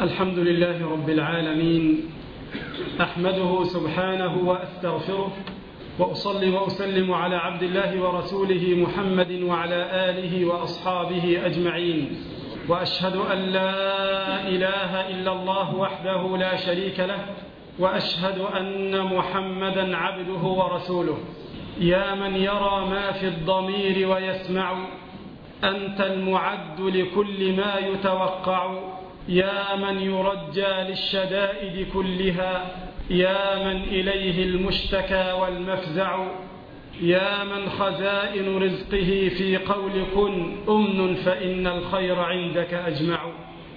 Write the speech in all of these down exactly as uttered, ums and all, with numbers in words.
الحمد لله رب العالمين، أحمده سبحانه وأستغفره، وأصلي وأسلم على عبد الله ورسوله محمد وعلى آله وأصحابه أجمعين، وأشهد أن لا إله إلا الله وحده لا شريك له، وأشهد أن محمدا عبده ورسوله. يا من يرى ما في الضمير ويسمع، أنت المعد لكل ما يتوقع. يا من يرجى للشدائد كلها، يا من إليه المشتكى والمفزع. يا من خزائن رزقه في قول كن أمن، فإن الخير عندك أجمع.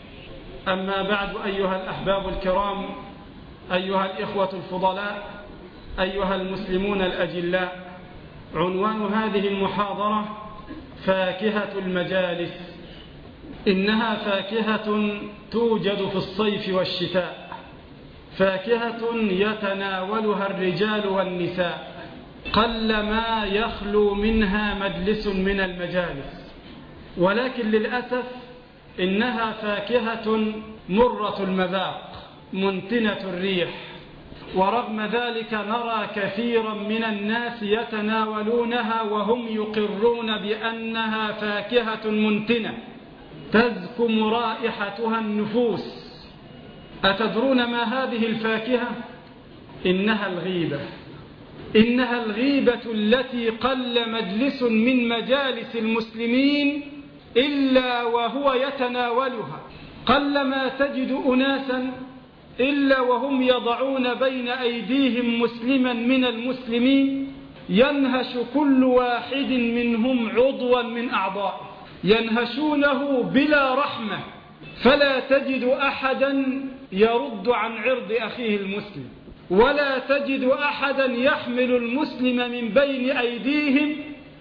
أما بعد، أيها الأحباب الكرام، أيها الإخوة الفضلاء، أيها المسلمون الأجلاء، عنوان هذه المحاضرة فاكهة المجالس. إنها فاكهة توجد في الصيف والشتاء، فاكهة يتناولها الرجال والنساء، قلما يخلو منها مجلس من المجالس، ولكن للأسف إنها فاكهة مرة المذاق منتنة الريح، ورغم ذلك نرى كثيرا من الناس يتناولونها وهم يقرون بأنها فاكهة منتنة تزكم رائحتها النفوس. أتدرون ما هذه الفاكهة؟ إنها الغيبة. إنها الغيبة التي قل مجلس من مجالس المسلمين إلا وهو يتناولها. قلما تجد أناسا إلا وهم يضعون بين أيديهم مسلما من المسلمين ينهش كل واحد منهم عضوا من أعضائه، ينهشونه بلا رحمة، فلا تجد أحدا يرد عن عرض أخيه المسلم، ولا تجد أحدا يحمل المسلم من بين أيديهم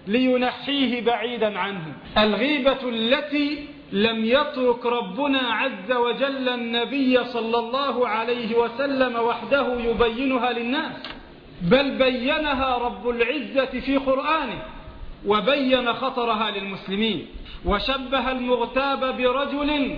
لينحيه بعيدا عنه. الغيبة التي لم يترك ربنا عز وجل النبي صلى الله عليه وسلم وحده يبينها للناس، بل بينها رب العزة في قرآنه، وبين خطرها للمسلمين، وشبه المغتاب برجل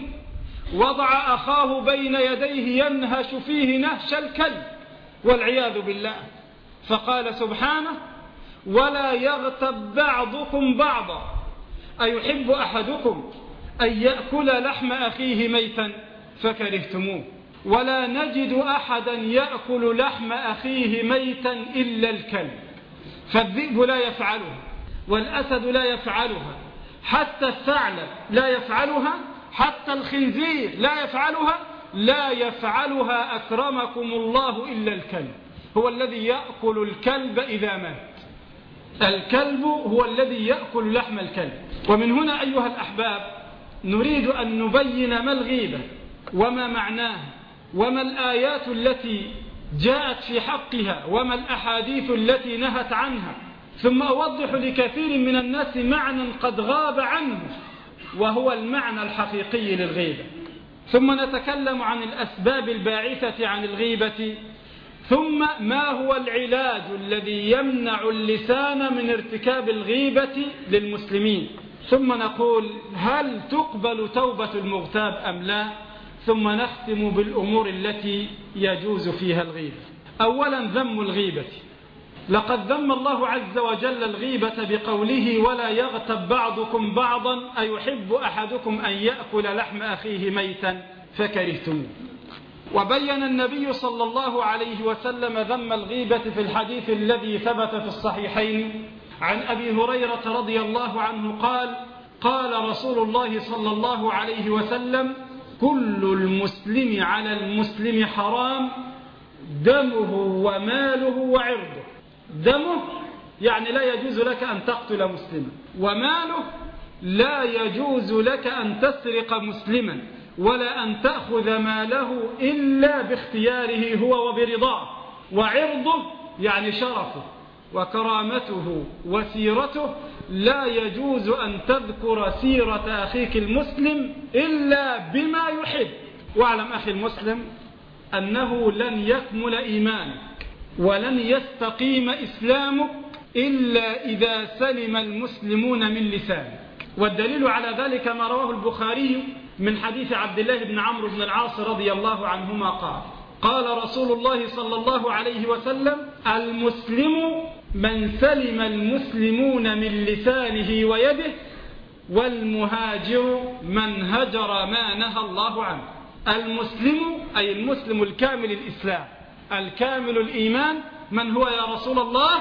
وضع أخاه بين يديه ينهش فيه نهش الكلب والعياذ بالله، فقال سبحانه: ولا يغتب بعضكم بعضا أيحب أحدكم أن يأكل لحم أخيه ميتا فكرهتموه، ولا نجد أحدا يأكل لحم أخيه ميتا إلا الكلب، فالذئب لا يفعلها، والأسد لا يفعلها، حتى الثعلب لا يفعلها، حتى الخنزير لا يفعلها، لا يفعلها أكرمكم الله إلا الكلب، هو الذي يأكل الكلب إذا مات. الكلب هو الذي يأكل لحم الكلب. ومن هنا أيها الأحباب نريد أن نبين ما الغيبة وما معناها، وما الآيات التي جاءت في حقها، وما الأحاديث التي نهت عنها، ثم أوضح لكثير من الناس معنى قد غاب عنه، وهو المعنى الحقيقي للغيبة، ثم نتكلم عن الأسباب الباعثة عن الغيبة، ثم ما هو العلاج الذي يمنع اللسان من ارتكاب الغيبة للمسلمين، ثم نقول هل تقبل توبة المغتاب أم لا، ثم نختم بالأمور التي يجوز فيها الغيبة. أولا ذم الغيبة. لقد ذم الله عز وجل الغيبة بقوله: ولا يغتب بعضكم بعضا أيحب أحدكم أن يأكل لحم أخيه ميتا فكرهتموه. وبين النبي صلى الله عليه وسلم ذم الغيبة في الحديث الذي ثبت في الصحيحين عن أبي هريرة رضي الله عنه قال: قال رسول الله صلى الله عليه وسلم: كل المسلم على المسلم حرام، دمه وماله وعرضه. دمه يعني لا يجوز لك أن تقتل مسلما، وماله لا يجوز لك أن تسرق مسلما، ولا أن تأخذ ماله إلا باختياره هو وبرضاه. وعرضه يعني شرفه وكرامته وسيرته، لا يجوز أن تذكر سيرة أخيك المسلم إلا بما يحب. واعلم أخي المسلم أنه لن يكمل إيمانك ولن يستقيم إسلامك إلا إذا سلم المسلمون من لسانك. والدليل على ذلك ما رواه البخاري من حديث عبد الله بن عمرو بن العاص رضي الله عنهما قال قال رسول الله صلى الله عليه وسلم: المسلم من سلم المسلمون من لسانه ويده، والمهاجر من هجر ما نهى الله عنه. المسلم أي المسلم الكامل الإسلام الكامل الإيمان، من هو يا رسول الله؟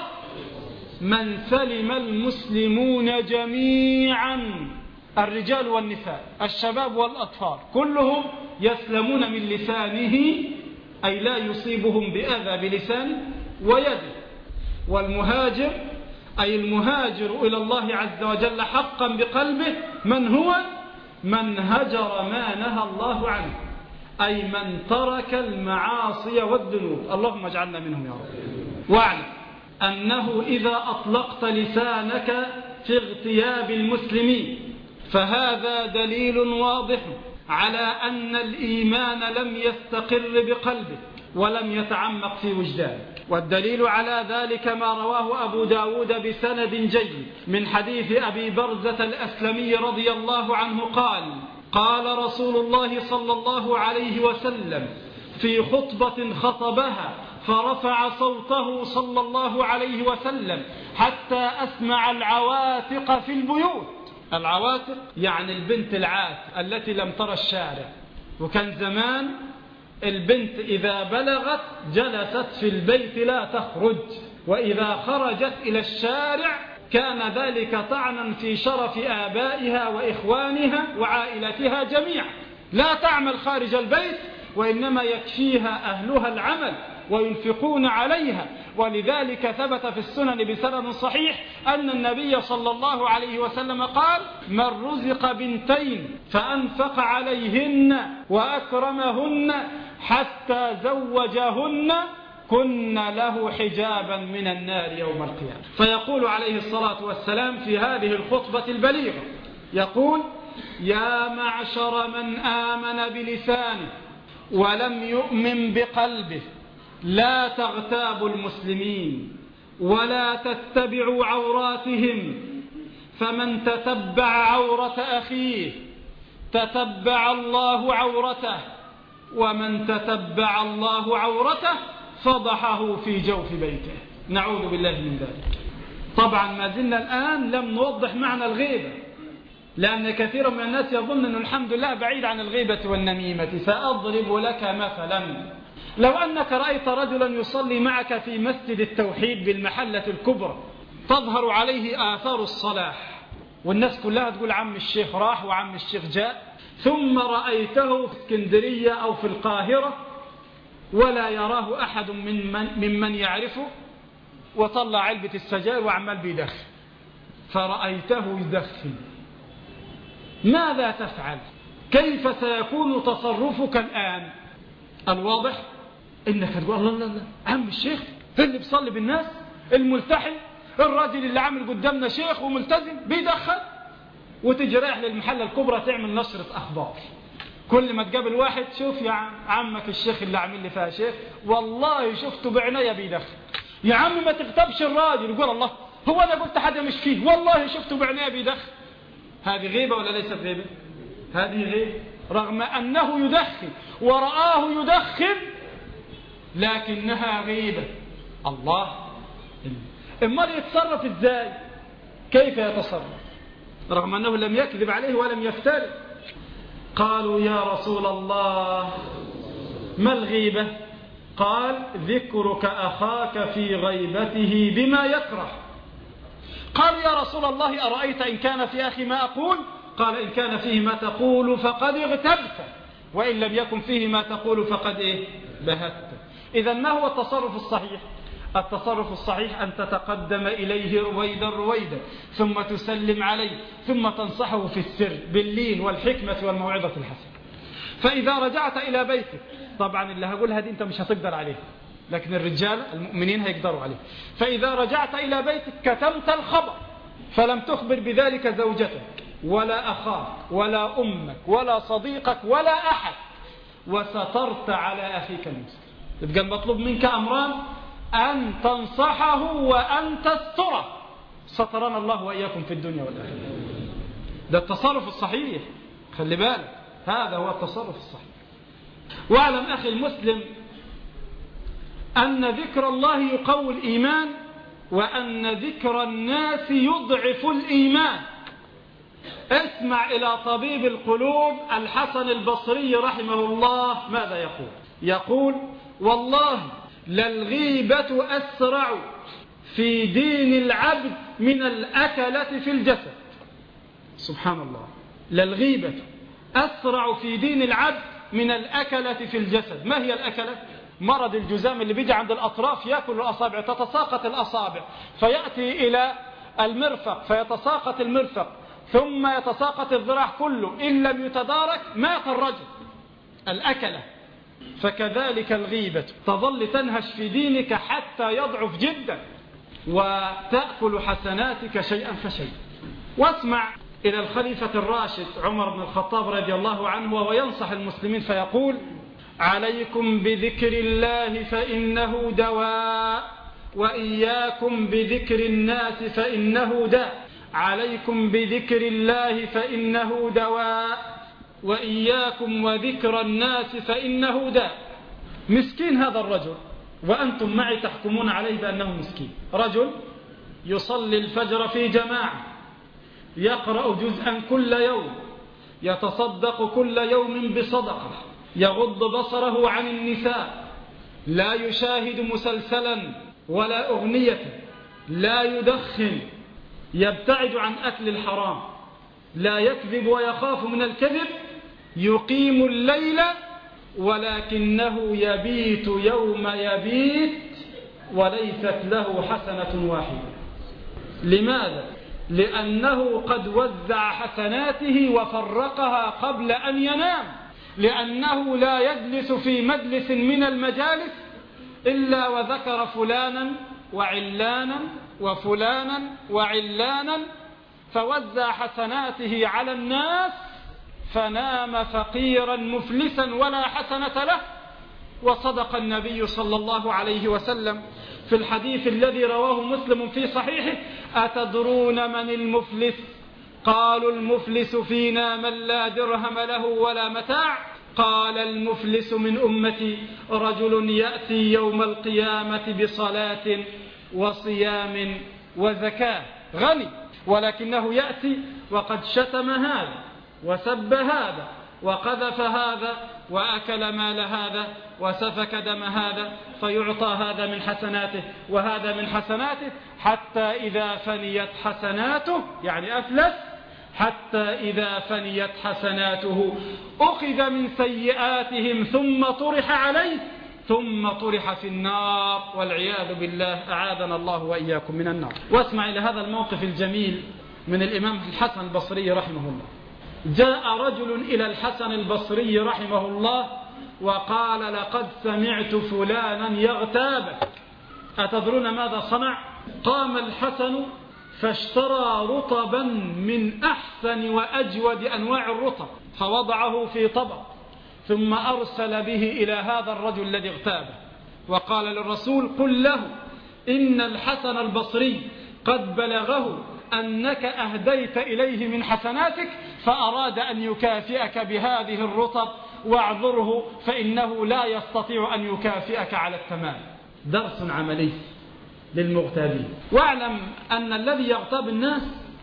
من سلم المسلمون جميعا، الرجال والنساء، الشباب والأطفال، كلهم يسلمون من لسانه، أي لا يصيبهم بأذى بلسانه ويده. والمهاجر أي المهاجر إلى الله عز وجل حقا بقلبه، من هو؟ من هجر ما نهى الله عنه، أي من ترك المعاصي والذنوب. اللهم اجعلنا منهم يا رب. واعلم أنه إذا أطلقت لسانك في اغتياب المسلمين فهذا دليل واضح على أن الإيمان لم يستقر بقلبك ولم يتعمق في وجدانك. والدليل على ذلك ما رواه أبو داود بسند جيد من حديث أبي برزة الأسلمي رضي الله عنه قال: قال رسول الله صلى الله عليه وسلم في خطبة خطبها فرفع صوته صلى الله عليه وسلم حتى أسمع العواتق في البيوت. العواتق يعني البنت العات التي لم ترى الشارع. وكان زمان البنت إذا بلغت جلست في البيت لا تخرج، وإذا خرجت إلى الشارع كان ذلك طعنا في شرف آبائها وإخوانها وعائلتها جميعا. لا تعمل خارج البيت، وإنما يكفيها أهلها العمل وينفقون عليها. ولذلك ثبت في السنن بسند صحيح أن النبي صلى الله عليه وسلم قال: من رزق بنتين فأنفق عليهن وأكرمهن حتى زوجهن كن له حجابا من النار يوم القيامة. فيقول عليه الصلاة والسلام في هذه الخطبة البليغة، يقول: يا معشر من آمن بلسانه ولم يؤمن بقلبه، لا تغتابوا المسلمين ولا تتبعوا عوراتهم، فمن تتبع عورة أخيه تتبع الله عورته، ومن تتبع الله عورته فضحه في جوف بيته. نعوذ بالله من ذلك. طبعا ما زلنا الآن لم نوضح معنى الغيبة، لأن كثير من الناس يظن أن الحمد لله بعيد عن الغيبة والنميمة. سأضرب لك مثلا: لو أنك رأيت رجلا يصلي معك في مسجد التوحيد بالمحلة الكبرى تظهر عليه آثار الصلاح، والناس كلها تقول عم الشيخ راح وعم الشيخ جاء، ثم رأيته في اسكندرية أو في القاهرة ولا يراه أحد من من ممن يعرفه، وطلع علبة السجاير وعمال بيدخن، فرأيته يدخن، ماذا تفعل؟ كيف سيكون تصرفك الآن؟ الواضح إنك تقول: الله الله الله، عم الشيخ اللي بيصلي بالناس الملتحي، الراجل اللي عامل قدامنا شيخ وملتزم بيدخن، وتجي رايح للمحلة الكبرى تعمل نشرة أخبار. كل ما تقابل واحد: شوف يا عم عمك الشيخ اللي عامل لي فيها شيخ، والله شفته بعناية بيدخن. يا عم ما تغتابش الراجل. يقول: الله، هو أنا قلت حاجة مش فيه، والله شفته بعناية بيدخن. هذه غيبة ولا ليست غيبة؟ هذه غيبة، رغم أنه يدخن ورآه يدخن، لكنها غيبة. الله، امال يتصرف ازاي؟ كيف يتصرف رغم أنه لم يكذب عليه ولم يفتري؟ قالوا: يا رسول الله ما الغيبة؟ قال: ذكرك أخاك في غيبته بما يكره. قالوا: يا رسول الله أرأيت إن كان في أخي ما أقول؟ قال: إن كان فيه ما تقول فقد اغتبت، وإن لم يكن فيه ما تقول فقد إيه؟ بهت. إذا ما هو التصرف الصحيح؟ التصرف الصحيح أن تتقدم إليه رويدا رويدا، ثم تسلم عليه، ثم تنصحه في السر باللين والحكمة والموعظة الحسنة. فإذا رجعت إلى بيتك، طبعا اللي هقولها دي أنت مش هتقدر عليه، لكن الرجال المؤمنين هيقدروا عليه. فإذا رجعت إلى بيتك كتمت الخبر، فلم تخبر بذلك زوجتك ولا أخاك ولا أمك ولا صديقك ولا أحد، وسترت على أخيك المسلم. يبقى المطلوب منك أمران: أن تنصحه وأن تستره. سترنا الله وإياكم في الدنيا والآخرة. ده التصرف الصحيح، خلي بالك، هذا هو التصرف الصحيح. واعلم أخي المسلم أن ذكر الله يقوي الإيمان، وأن ذكر الناس يضعف الإيمان. اسمع إلى طبيب القلوب الحسن البصري رحمه الله ماذا يقول. يقول: والله للغيبة أسرع في دين العبد من الأكلة في الجسد. سبحان الله، للغيبة أسرع في دين العبد من الأكلة في الجسد. ما هي الأكلة؟ مرض الجزام اللي بيجي عند الأطراف يأكل الأصابع، تتساقط الأصابع فيأتي إلى المرفق فيتساقط المرفق، ثم يتساقط الذراع كله، إن لم يتدارك مات الرجل. الأكلة. فكذلك الغيبة تظل تنهش في دينك حتى يضعف جدا، وتأكل حسناتك شيئا فشيئا. واسمع إلى الخليفة الراشد عمر بن الخطاب رضي الله عنه وهو ينصح المسلمين فيقول: عليكم بذكر الله فإنه دواء، وإياكم بذكر الناس فإنه داء. عليكم بذكر الله فإنه دواء، وإياكم وذكر الناس فإنه داء. مسكين هذا الرجل، وأنتم معي تحكمون عليه بأنه مسكين. رجل يصلي الفجر في جماعة، يقرأ جزءا كل يوم، يتصدق كل يوم بصدقة، يغض بصره عن النساء، لا يشاهد مسلسلا ولا أغنية، لا يدخن، يبتعد عن أكل الحرام، لا يكذب ويخاف من الكذب، يقيم الليل ولكنه يبيت يوم يبيت وليست له حسنة واحدة. لماذا؟ لأنه قد وزع حسناته وفرقها قبل أن ينام، لأنه لا يجلس في مجلس من المجالس إلا وذكر فلانا وعلانا وفلانا وعلانا، فوزع حسناته على الناس فنام فقيرا مفلسا ولا حسنة له. وصدق النبي صلى الله عليه وسلم في الحديث الذي رواه مسلم في صحيحه: أتدرون من المفلس؟ قالوا: المفلس فينا من لا درهم له ولا متاع. قال: المفلس من أمتي رجل يأتي يوم القيامة بصلاة وصيام وزكاة، غني، ولكنه يأتي وقد شتم هذا وسب هذا وقذف هذا وأكل مال هذا وسفك دم هذا، فيعطى هذا من حسناته وهذا من حسناته، حتى إذا فنيت حسناته، يعني أفلس، حتى إذا فنيت حسناته أخذ من سيئاتهم ثم طرح عليه ثم طرح في النار، والعياذ بالله، أعاذنا الله وإياكم من النار. واسمع إلى هذا الموقف الجميل من الإمام الحسن البصري رحمه الله. جاء رجل إلى الحسن البصري رحمه الله وقال: لقد سمعت فلانا يغتابك. أتدرون ماذا صنع؟ قام الحسن فاشترى رطبا من أحسن وأجود أنواع الرطب فوضعه في طبق، ثم أرسل به إلى هذا الرجل الذي اغتابه وقال للرسول: قل له إن الحسن البصري قد بلغه أنك أهديت إليه من حسناتك، فأراد أن يكافئك بهذه الرطب، واعذره فإنه لا يستطيع أن يكافئك على التمام. درس عملي للمغتابين. واعلم أن الذي يغتاب الناس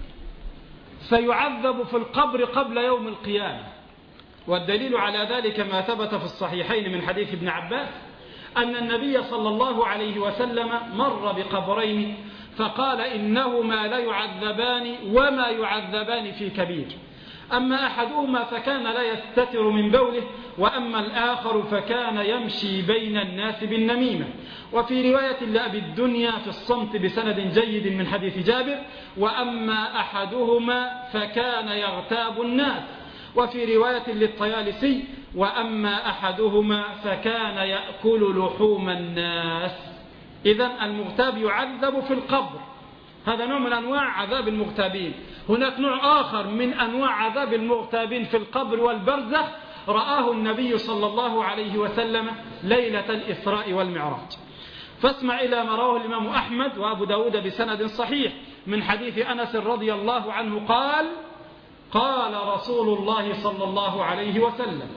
سيعذب في القبر قبل يوم القيامة، والدليل على ذلك ما ثبت في الصحيحين من حديث ابن عباس أن النبي صلى الله عليه وسلم مر بقبرين فقال: إنهما لا يعذبان وما يعذبان في كبير، أما أحدهما فكان لا يستتر من بوله، وأما الآخر فكان يمشي بين الناس بالنميمة. وفي رواية لأبي الدنيا في الصمت بسند جيد من حديث جابر: وأما أحدهما فكان يغتاب الناس. وفي رواية للطيالسي: وأما أحدهما فكان يأكل لحوم الناس. إذن المغتاب يعذب في القبر، هذا نوع من أنواع عذاب المغتابين. هناك نوع آخر من أنواع عذاب المغتابين في القبر والبرزخ رآه النبي صلى الله عليه وسلم ليلة الإسراء والمعراج. فاسمع إلى ما رواه الإمام أحمد وأبو داود بسند صحيح من حديث أنس رضي الله عنه قال: قال رسول الله صلى الله عليه وسلم: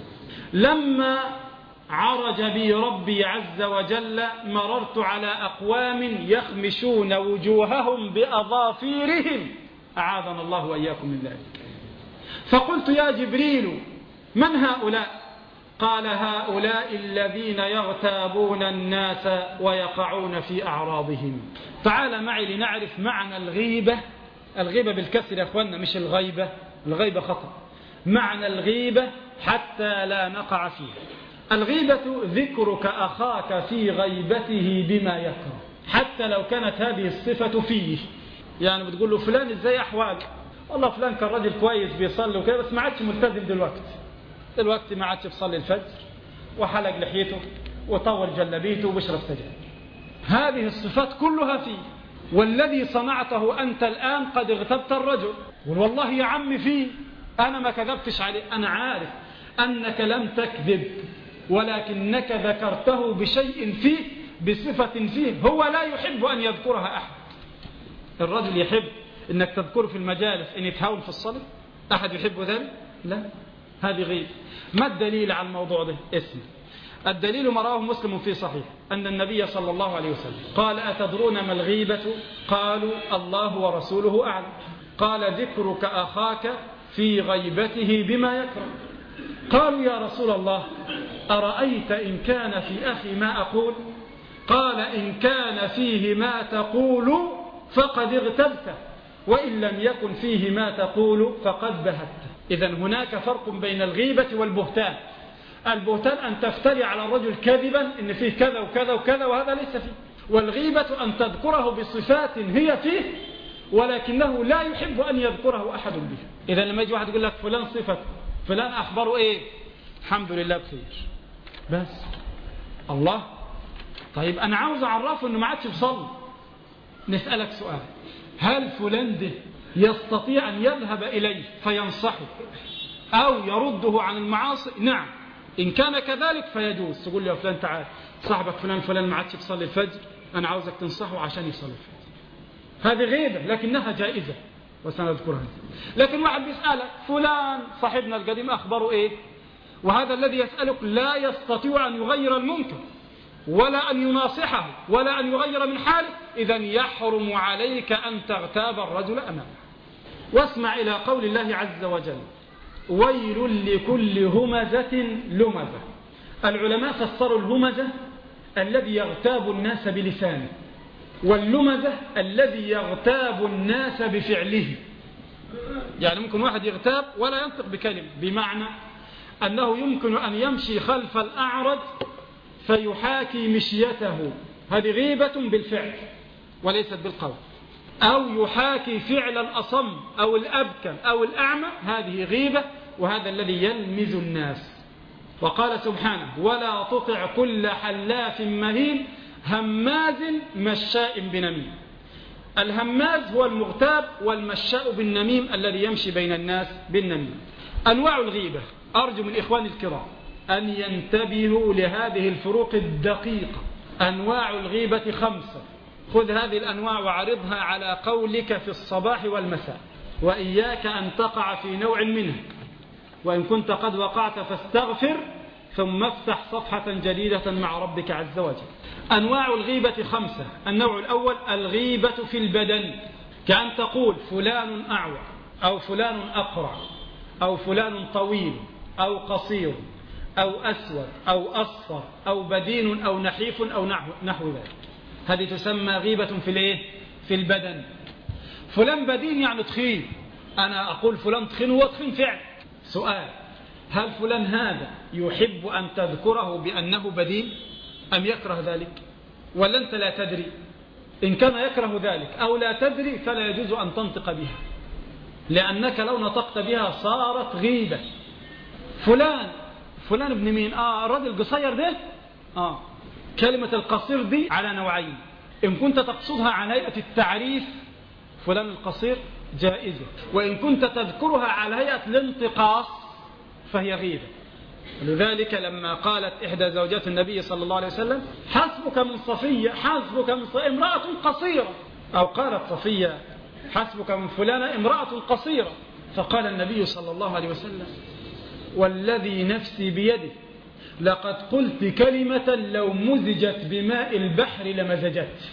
لما عرج بي ربي عز وجل مررت على أقوام يخمشون وجوههم بأظافيرهم، أعاذنا الله وإياكم من ذلك. فقلت: يا جبريل من هؤلاء؟ قال: هؤلاء الذين يغتابون الناس ويقعون في أعراضهم. تعال معي لنعرف معنى الغيبة. الغيبة بالكسر يا أخوانا، مش الغيبة، الغيبة خطأ. معنى الغيبة حتى لا نقع فيها. الغيبة ذكرك أخاك في غيبته بما يكره، حتى لو كانت هذه الصفة فيه. يعني بتقول له: فلان ازاي أحوالك؟ والله فلان كان راجل كويس بيصلي وكده، بس ما عادش ملتزم دلوقتي دلوقتي ما عادش بيصلي الفجر، وحلق لحيته وطول جلبيته وبشرب سجاير. هذه الصفات كلها فيه، والذي صنعته أنت الآن قد اغتبت الرجل. والله يا عم فيه، أنا ما كذبتش عليه، أنا عارف أنك لم تكذب، ولكنك ذكرته بشيء فيه، بصفة فيه هو لا يحب أن يذكرها أحد. الرجل يحب أنك تذكره في المجالس إن يتهاون في الصلاة؟ أحد يحب ذلك؟ لا. هذه غيبة. ما الدليل على الموضوع ده؟ اسم الدليل ما رواه مسلم في صحيح أن النبي صلى الله عليه وسلم قال: أتدرون ما الغيبة؟ قالوا: الله ورسوله أعلم. قال: ذكرك أخاك في غيبته بما يكره. قالوا: يا رسول الله، أرأيت إن كان في أخي ما أقول؟ قال: إن كان فيه ما تقول فقد اغتبته، وإن لم يكن فيه ما تقول فقد بهته. إذن هناك فرق بين الغيبة والبهتان. البهتان أن تفتري على الرجل كذبا إن فيه كذا وكذا وكذا وهذا ليس فيه، والغيبة أن تذكره بصفات هي فيه ولكنه لا يحب أن يذكره أحد به. إذا لما يجي واحد يقول لك فلان صفة فلان أخبره إيه؟ الحمد لله بخير، بس الله. طيب أنا عاوز أعرفه أنه ما عادش بصلي. نسألك سؤال: هل فلان ده يستطيع أن يذهب إليه فينصحه أو يرده عن المعاصي؟ نعم، إن كان كذلك فيجوز. تقول له: يا فلان تعال، صاحبك فلان فلان ما عادش بيصلي الفجر، أنا عاوزك تنصحه عشان يصلي الفجر. هذه غيبة لكنها جائزة وسنذكرها. لكن واحد بيسألك: فلان صاحبنا القديم أخبره إيه؟ وهذا الذي يسألك لا يستطيع أن يغير المنكر ولا أن يناصحه ولا أن يغير من حاله، إذن يحرم عليك أن تغتاب الرجل أمامه. واسمع إلى قول الله عز وجل: ويل لكل همزة لمزة. العلماء فسروا الهمزة الذي يغتاب الناس بلسانه، واللمزة الذي يغتاب الناس بفعله. يعني ممكن واحد يغتاب ولا ينطق بكلمة، بمعنى أنه يمكن أن يمشي خلف الأعرج فيحاكي مشيته، هذه غيبة بالفعل وليست بالقول. أو يحاكي فعل الأصم أو الأبكم أو الأعمى، هذه غيبة، وهذا الذي يلمز الناس. وقال سبحانه: ولا تطع كل حلاف مهين هماز مشاء بنميم. الهماز هو المغتاب، والمشاء بالنميم الذي يمشي بين الناس بالنميم. أنواع الغيبة، أرجو من إخواني الكرام أن ينتبهوا لهذه الفروق الدقيقة. أنواع الغيبة خمسة. خذ هذه الأنواع وعرضها على قولك في الصباح والمساء، وإياك أن تقع في نوع منها، وإن كنت قد وقعت فاستغفر ثم افتح صفحة جديدة مع ربك عز وجل. أنواع الغيبة خمسة. النوع الأول الغيبة في البدن، كأن تقول فلان أعور أو فلان أقرع أو فلان طويل أو قصير أو أسود أو أصفر أو بدين أو نحيف أو نحو ذلك. هذه تسمى غيبة في الايه؟ في البدن. فلان بدين يعني تخين، أنا أقول فلان تخين هو تخين فعل. سؤال: هل فلان هذا يحب أن تذكره بأنه بدين أم يكره ذلك؟ ولا أنت لا تدري؟ إن كان يكره ذلك أو لا تدري فلا يجوز أن تنطق بها، لأنك لو نطقت بها صارت غيبة. فلان فلان ابن مين؟ آه الرجل قصير ده. آه كلمة القصير دي على نوعين. إن كنت تقصدها على هيئة التعريف فلان القصير جائزة، وإن كنت تذكرها على هيئة الانتقاص فهي غيبة. لذلك لما قالت إحدى زوجات النبي صلى الله عليه وسلم: حسبك من صفية، حسبك من صفية امرأة قصيرة، أو قالت صفية: حسبك من فلانة امرأة قصيرة، فقال النبي صلى الله عليه وسلم: والذي نفسي بيده لقد قلت كلمة لو مزجت بماء البحر لمزجت.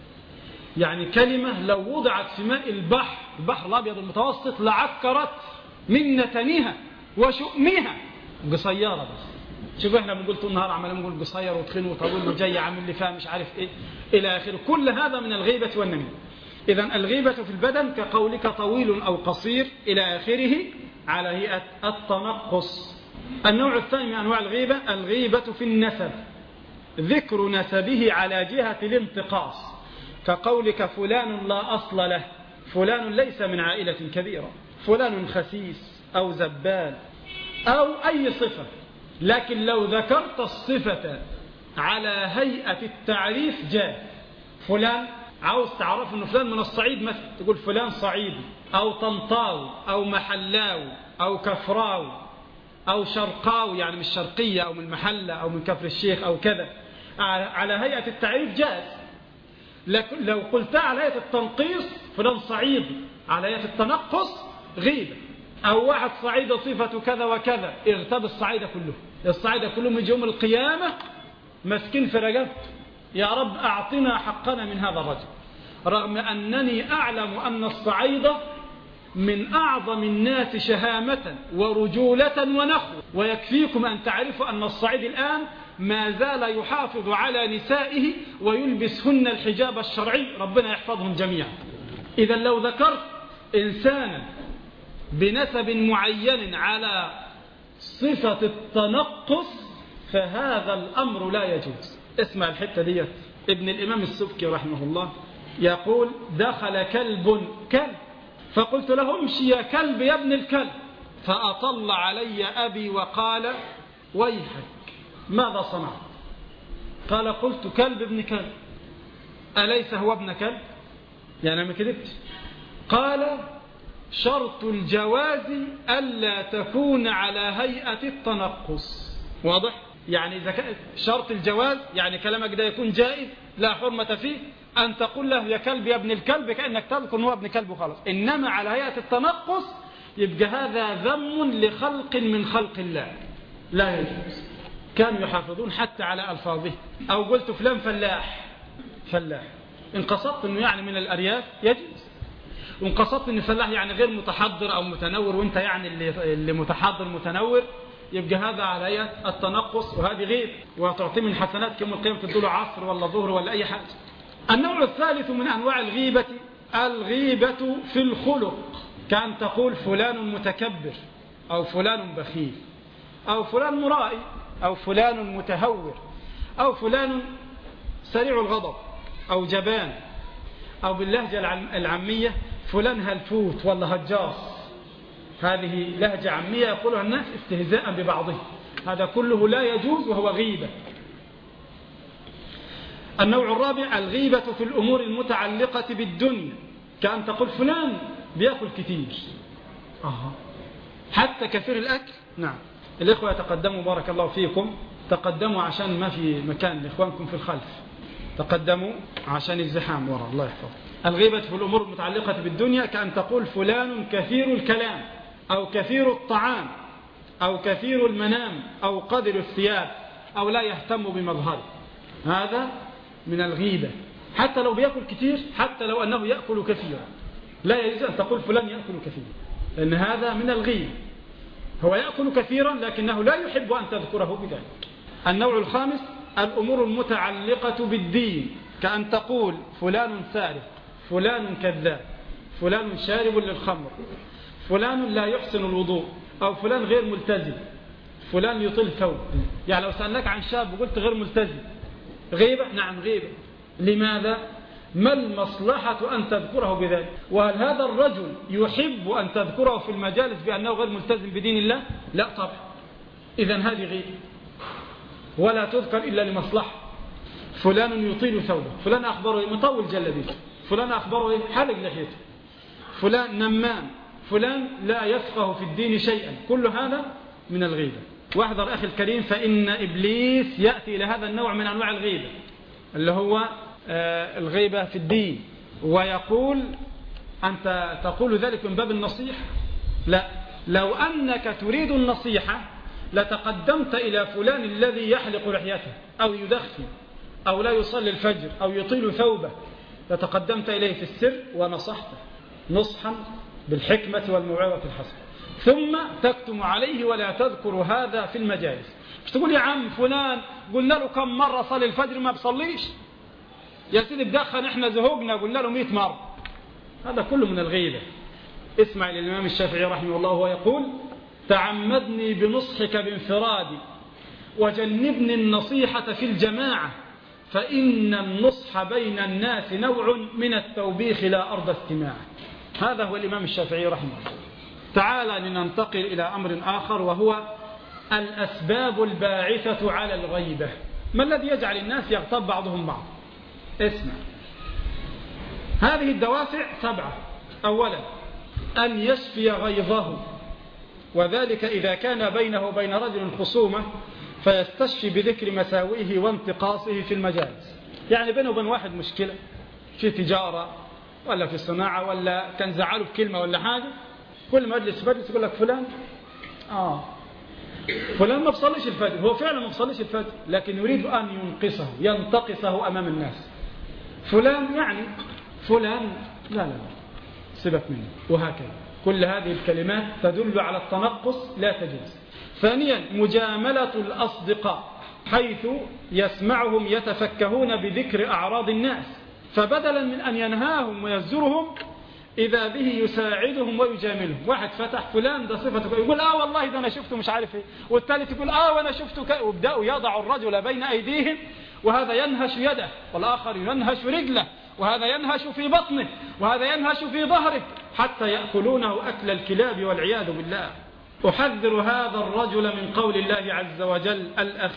يعني كلمة لو وضعت في ماء البحر البحر الأبيض المتوسط لعكرت من نتنها وشؤمها. قصيرة بس. شوفوا احنا بنقول طول النهار عمالين نقول قصير وتخين وطويل وجاي عامل لي فيها مش عارف ايه الى اخره. كل هذا من الغيبة والنميمة. اذا الغيبة في البدن كقولك طويل او قصير الى اخره على هيئة التنقص. النوع الثاني من انواع الغيبة الغيبة في النسب، ذكر نسبه على جهة الانتقاص، كقولك فلان لا اصل له، فلان ليس من عائلة كبيرة، فلان خسيس او زبال او اي صفة. لكن لو ذكرت الصفة على هيئة التعريف جاء. فلان عاوز تعرف انه فلان من الصعيد مثلا، تقول فلان صعيدي او طنطاوي او محلاوي او كفراوي او شرقاوي، يعني من الشرقية او من المحلة او من كفر الشيخ او كذا، على هيئة التعريف جاء. لكن لو قلتها على هيئة التنقيص فلان صعيدي على هيئة التنقص غيبة. أو واحد صعيد صفة كذا وكذا، اغتاب الصعيدة كله. الصعيدة كلهم يجي يوم القيامة مسكين في رقبته: يا رب أعطنا حقنا من هذا الرجل، رغم أنني أعلم أن الصعيدة من أعظم الناس شهامة ورجولة ونخوة، ويكفيكم أن تعرفوا أن الصعيد الآن ما زال يحافظ على نسائه ويلبسهن الحجاب الشرعي، ربنا يحفظهم جميعا. إذا لو ذكرت إنسانا بنسب معين على صفة التنقص فهذا الأمر لا يجوز. اسمع الحتة ديت. ابن الإمام السبكي رحمه الله يقول: دخل كلب كلب فقلت له: امشي يا كلب يا ابن الكلب، فأطل علي أبي وقال: ويحك ماذا صنعت؟ قال: قلت كلب ابن كلب، أليس هو ابن كلب؟ يعني ما كذبت. قال: شرط الجواز ألا تكون على هيئة التنقص. واضح؟ يعني إذا كان شرط الجواز يعني كلامك ده يكون جائز لا حرمة فيه، أن تقول له يا كلب يا ابن الكلب كأنك تذكر هو ابن كلب وخلاص. إنما على هيئة التنقص يبقى هذا ذم لخلق من خلق الله، لا يجوز. كانوا يحافظون حتى على ألفاظه. أو قلت فلان فلاح فلاح، إن قصدت أنه يعني من الأرياف يجوز، وإن قصدت أن فلاح يعني غير متحضر أو متنور وإنت يعني اللي, اللي متحضر متنور، يبقى هذا على هيئة التنقص، وهذه غير، وتعطي من حسنات يوم القيامة تدوله عصر ولا ظهر ولا أي حاجة. النوع الثالث من أنواع الغيبة الغيبة في الخلق، كان تقول فلان متكبر أو فلان بخيل أو فلان مرائي أو فلان متهور أو فلان سريع الغضب أو جبان، أو باللهجة العامية فلان هلفوت ولا هجاص. هذه لهجة عامية يقولها الناس استهزاء ببعضه، هذا كله لا يجوز وهو غيبة. النوع الرابع الغيبة في الأمور المتعلقة بالدنيا، كأن تقول فلان بيأكل كتير، آه. حتى كثير الأكل. نعم، الإخوة يتقدموا بارك الله فيكم، تقدموا عشان ما في مكان لإخوانكم في الخلف، تقدموا عشان الزحام وراء، الله يحفظ. الغيبة في الأمور المتعلقة بالدنيا كأن تقول فلان كثير الكلام أو كثير الطعام أو كثير المنام أو قدر الثياب أو لا يهتم بمظهره، هذا من الغيبة. حتى لو بيأكل كثير، حتى لو أنه يأكل كثيرا، لا يجوز أن تقول فلان يأكل كثيرا، لأن هذا من الغيبة. هو يأكل كثيرا لكنه لا يحب أن تذكره بذلك. النوع الخامس الأمور المتعلقة بالدين، كأن تقول فلان سارق، فلان كذاب، فلان شارب للخمر، فلان لا يحسن الوضوء، أو فلان غير ملتزم، فلان يطيل ثوب. يعني لو سألناك عن شاب وقلت غير ملتزم، غيبة؟ نعم غيبة. لماذا؟ ما المصلحة أن تذكره بذلك؟ وهل هذا الرجل يحب أن تذكره في المجالس بأنه غير ملتزم بدين الله؟ لا طبعا. إذن هذه غيبة ولا تذكر إلا لمصلحة. فلان يطيل ثوبه، فلان أخبره مطول جلبيته، فلان أخبره حلق لحيته، فلان نمام، فلان لا يفقه في الدين شيئا، كل هذا من الغيبة. واحذر أخي الكريم، فإن إبليس يأتي إلى هذا النوع من أنواع الغيبة اللي هو آه الغيبة في الدين، ويقول أنت تقول ذلك من باب النصيحة، لا، لو أنك تريد النصيحة لتقدمت إلى فلان الذي يحلق لحيته أو يدخن أو لا يصلي الفجر أو يطيل ثوبه، لتقدمت إليه في السر ونصحته نصحا بالحكمة والموعظة الحسنة، ثم تكتم عليه ولا تذكر هذا في المجالس. مش تقول يا عم فلان قلنا له كم مرة صلي الفجر ما بصليش، يا سيدي بدخن احنا زهقنا قلنا له مئة مرة. هذا كله من الغيبة. اسمع للإمام الشافعي رحمه الله وهو يقول: تعمدني بنصحك بانفرادي وجنبني النصيحة في الجماعة، فإن النصح بين الناس نوع من التوبيخ لا أرضى استماعه. هذا هو الإمام الشافعي رحمه الله. تعالى لننتقل إلى أمر آخر، وهو الأسباب الباعثة على الغيبة. ما الذي يجعل الناس يغتاب بعضهم بعض؟ اسمع، هذه الدوافع سبعة. أولا، أن يشفي غيظه، وذلك إذا كان بينه وبين رجل خصومة فيستشفي بذكر مساوئه وانتقاصه في المجالس. يعني بينه وبين واحد مشكلة في تجارة ولا في صناعة، ولا كان زعله بكلمة ولا حاجة، كل مجلس مجلس يقول لك فلان آه فلان ما بصليش الفجر. هو فعلا ما بصليش الفجر، لكن يريد أن ينقصه ينتقصه أمام الناس. فلان يعني فلان لا لا سبك منه، وهكذا. كل هذه الكلمات تدل على التنقص، لا تجوز. ثانيا، مجاملة الأصدقاء، حيث يسمعهم يتفكهون بذكر أعراض الناس، فبدلا من أن ينهاهم ويزجرهم إذا به يساعدهم ويجاملهم. واحد فتح فلان ده صفته، يقول آه والله ده أنا شفته مش عارف إيه، والثالث يقول آه وأنا شفته ك... وابدأوا يضع الرجل بين أيديهم، وهذا ينهش يده والآخر ينهش رجله، وهذا ينهش في بطنه وهذا ينهش في ظهره، حتى يأكلونه أكل الكلاب والعياذ بالله. أحذر هذا الرجل من قول الله عز وجل: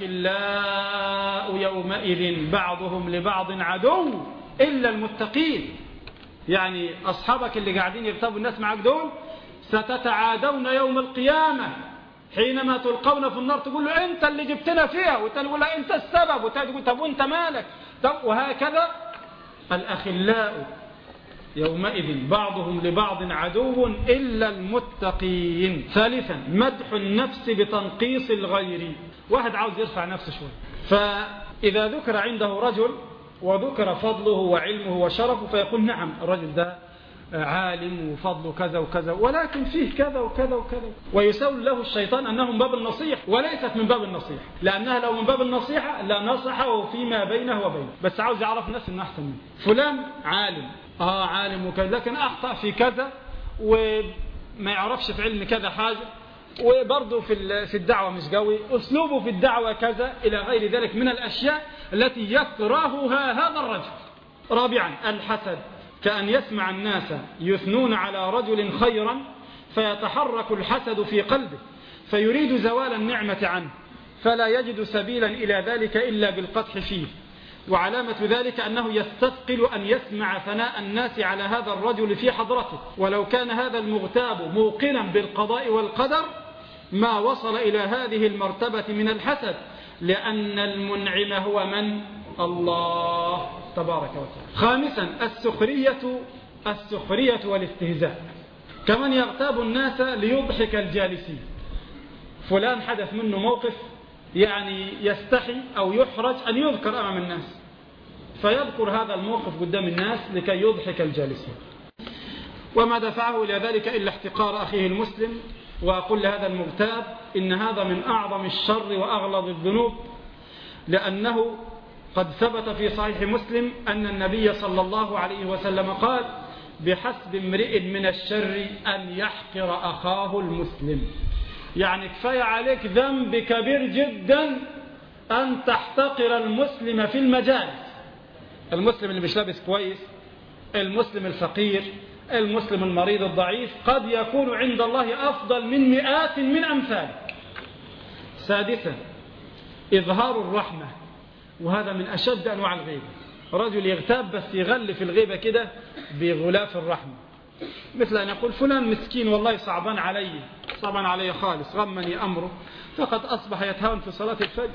الأخلاء يومئذ بعضهم لبعض عدو إلا المتقين. يعني أصحابك اللي قاعدين يغتابوا الناس معك دول ستتعادون يوم القيامة، حينما تلقون في النار تقول له أنت اللي جبتنا فيها، وتقول له أنت السبب، وتقول طب وأنت مالك، وهكذا. الأخلاء يومئذ بعضهم لبعض عدو إلا المتقين. ثالثا، مدح النفس بتنقيص الغير. واحد عاوز يرفع نفسه شوي، فإذا ذكر عنده رجل وذكر فضله وعلمه وشرفه فيقول نعم الرجل ده عالم وفضله كذا وكذا، ولكن فيه كذا وكذا وكذا، ويسول له الشيطان أنه من باب النصيحة، وليست من باب النصيحة، لأنها لو من باب النصيحة لا نصحه فيما بينه وبينه، بس عاوز يعرف الناس أنه أحسن منه. فلان عالم آه عالم وكذا، لكن أخطأ في كذا وما يعرفش في علم كذا حاجة، وبرضه في في الدعوة مش قوي، أسلوبه في الدعوة كذا، إلى غير ذلك من الأشياء التي يكرهها هذا الرجل. رابعا، الحسد، كأن يسمع الناس يثنون على رجل خيرا فيتحرك الحسد في قلبه فيريد زوال النعمة عنه، فلا يجد سبيلا إلى ذلك إلا بالقدح فيه. وعلامة ذلك أنه يستثقل أن يسمع ثناء الناس على هذا الرجل في حضرته، ولو كان هذا المغتاب موقنا بالقضاء والقدر ما وصل إلى هذه المرتبة من الحسد، لأن المنعم هو من؟ الله تبارك وتعالى. خامسا، السخرية السخرية والاستهزاء، كمن يغتاب الناس ليضحك الجالسين. فلان حدث منه موقف يعني يستحي أو يحرج أن يذكر أمام الناس، فيذكر هذا الموقف قدام الناس لكي يضحك الجالسين، وما دفعه إلى ذلك إلا احتقار أخيه المسلم. وأقول لهذا المغتاب إن هذا من أعظم الشر وأغلظ الذنوب، لأنه قد ثبت في صحيح مسلم أن النبي صلى الله عليه وسلم قال: بحسب امرئ من الشر أن يحقر أخاه المسلم. يعني كفاية عليك ذنب كبير جدا أن تحتقر المسلم في المجالس. المسلم اللي مش لابس كويس، المسلم الفقير، المسلم المريض الضعيف، قد يكون عند الله أفضل من مئات من أمثالك. سادسا، إظهار الرحمة، وهذا من أشد أنواع الغيبة. رجل يغتاب بس يغلف الغيبة كده بغلاف الرحمة، مثل أن يقول فلان مسكين والله صعبان علي صعبان علي خالص، غمني أمره فقد أصبح يتهاون في صلاة الفجر.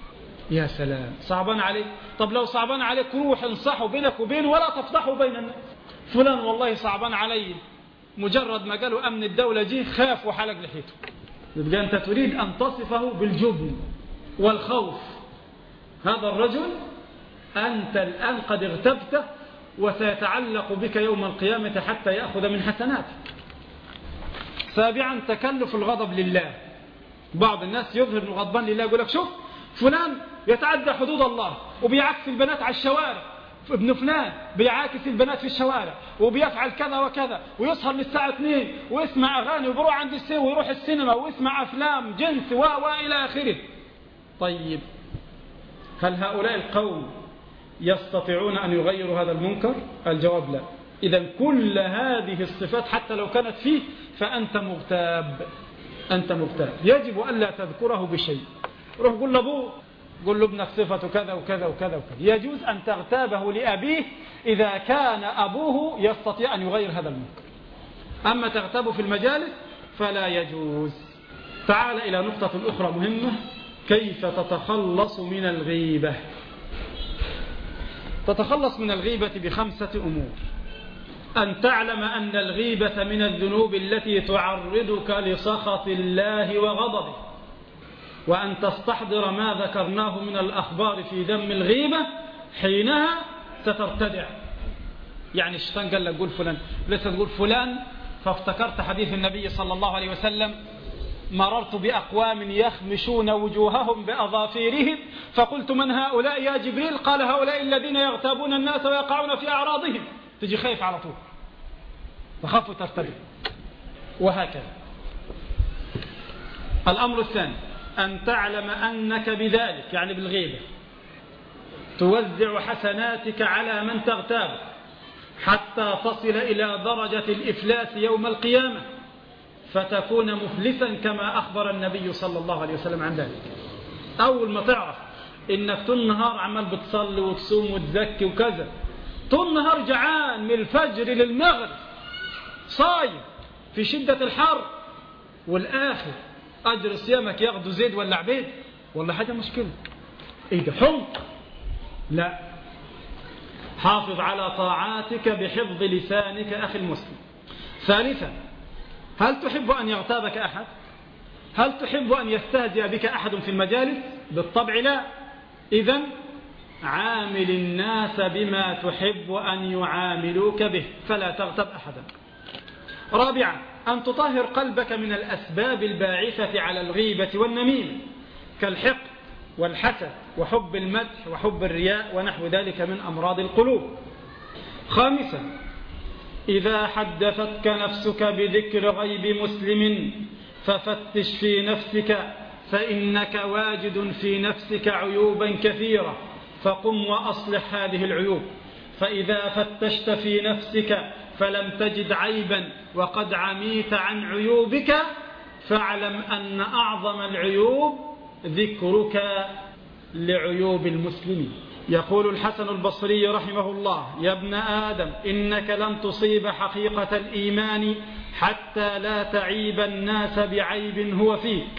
يا سلام، صعبان عليك؟ طب لو صعبان عليك روح انصحه بينك وبينه ولا تفضحه بين الناس. فلان والله صعبان علي مجرد ما قالوا أمن الدولة جه خاف وحلق لحيته. يبقى أنت تريد أن تصفه بالجبن والخوف. هذا الرجل أنت الآن قد اغتبته وسيتعلق بك يوم القيامة حتى يأخذ من حسناتك. سابعا تكلف الغضب لله. بعض الناس يظهر انه غضبان لله، يقول لك شوف فلان يتعدى حدود الله وبيعكس البنات على الشوارع، ابن فلان بيعاكس البنات في الشوارع وبيفعل كذا وكذا، ويسهر للساعة اثنين ويسمع أغاني وبيروح عند السينما ويروح السينما ويسمع أفلام جنس و وإلى آخره. طيب هل هؤلاء القوم يستطيعون أن يغيروا هذا المنكر؟ الجواب لا. إذا كل هذه الصفات حتى لو كانت فيه فأنت مغتاب، أنت مغتاب. يجب ألا تذكره بشيء. روح قل لأبوه، قل له ابنك صفته كذا وكذا وكذا وكذا. يجوز أن تغتابه لأبيه إذا كان أبوه يستطيع أن يغير هذا المنكر. أما تغتابه في المجالس فلا يجوز. تعال إلى نقطة أخرى مهمة، كيف تتخلص من الغيبة. تتخلص من الغيبة بخمسة أمور. أن تعلم أن الغيبة من الذنوب التي تعرضك لسخط الله وغضبه، وأن تستحضر ما ذكرناه من الأخبار في ذم الغيبة، حينها سترتدع. يعني الشيطان قال لك قول فلان، لسه تقول فلان فافتكرت حديث النبي صلى الله عليه وسلم: مررت بأقوام يخمشون وجوههم بأظافيرهم فقلت من هؤلاء يا جبريل؟ قال هؤلاء الذين يغتابون الناس ويقعون في أعراضهم. تجي خايف على طول، تخاف وترتدع. وهكذا. الأمر الثاني أن تعلم أنك بذلك، يعني بالغيبة، توزع حسناتك على من تغتاب حتى تصل إلى درجة الإفلاس يوم القيامة، فتكون مفلسا كما أخبر النبي صلى الله عليه وسلم عن ذلك. أول ما تعرف إنك طول النهار عمال بتصلي وتصوم وتزكي وكذا، طول النهار جعان من الفجر للمغرب، صايم في شدة الحر، والآخر أجر صيامك ياخده زيد ولا عبيد ولا حاجة، مشكلة. إيه ده حمق؟ لا، حافظ على طاعاتك بحفظ لسانك أخي المسلم. ثالثا، هل تحب أن يغتابك أحد؟ هل تحب أن يستهزئ بك أحد في المجالس؟ بالطبع لا. إذن عامل الناس بما تحب أن يعاملوك به، فلا تغتب أحدا. رابعا، أن تطهر قلبك من الأسباب الباعثة على الغيبة والنميمة، كالحقد والحسد وحب المدح وحب الرياء ونحو ذلك من أمراض القلوب. خامسا، إذا حدثتك نفسك بذكر غيب مسلم ففتش في نفسك، فإنك واجد في نفسك عيوبا كثيرة، فقم وأصلح هذه العيوب. فإذا فتشت في نفسك فلم تجد عيبا وقد عميت عن عيوبك، فاعلم أن أعظم العيوب ذكرك لعيوب المسلمين. يقول الحسن البصري رحمه الله: يا ابن آدم، إنك لن تصيب حقيقة الإيمان حتى لا تعيب الناس بعيب هو فيك،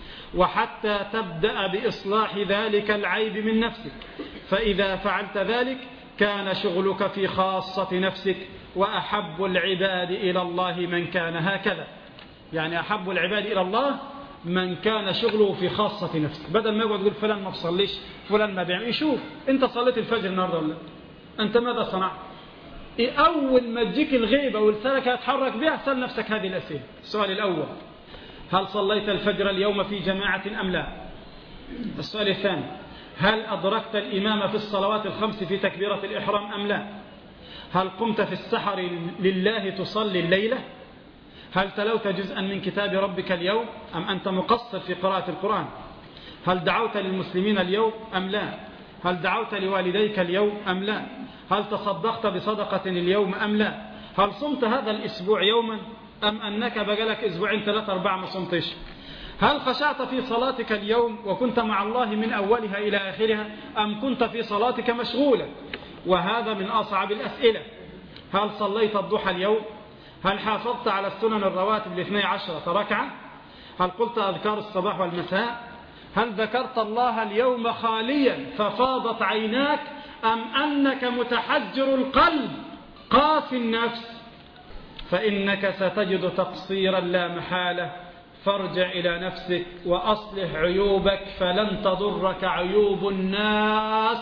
وحتى تبدأ بإصلاح ذلك العيب من نفسك، فإذا فعلت ذلك كان شغلك في خاصة نفسك، وأحب العباد إلى الله من كان هكذا. يعني أحب العباد إلى الله من كان شغله في خاصة نفسه، بدل ما يقعد يقول فلان ما بصليش، فلان ما بيعمل. يشوف انت صليت الفجر النهارده ولا انت ماذا صنعت؟ إيه اول ما تجيك الغيبه ولسانك يتحرك بها، سأل نفسك هذه الاسئله. السؤال الاول: هل صليت الفجر اليوم في جماعه ام لا؟ السؤال الثاني: هل ادركت الامام في الصلوات الخمس في تكبيره الاحرام ام لا؟ هل قمت في السحر لله تصلي الليله؟ هل تلوت جزءا من كتاب ربك اليوم أم أنت مقصر في قراءة القرآن؟ هل دعوت للمسلمين اليوم أم لا؟ هل دعوت لوالديك اليوم أم لا؟ هل تصدقت بصدقة اليوم أم لا؟ هل صمت هذا الأسبوع يوما أم أنك بقالك أسبوعين ثلاثة أربعة ما صمتش؟ هل خشعت في صلاتك اليوم وكنت مع الله من أولها إلى آخرها أم كنت في صلاتك مشغولا؟ وهذا من أصعب الأسئلة. هل صليت الضحى اليوم؟ هل حافظت على السنن الرواتب الاثني عشرة ركعة؟ هل قلت أذكار الصباح والمساء؟ هل ذكرت الله اليوم خاليا ففاضت عيناك أم أنك متحجر القلب قاسي النفس؟ فإنك ستجد تقصيرا لا محالة، فارجع إلى نفسك وأصلح عيوبك، فلن تضرك عيوب الناس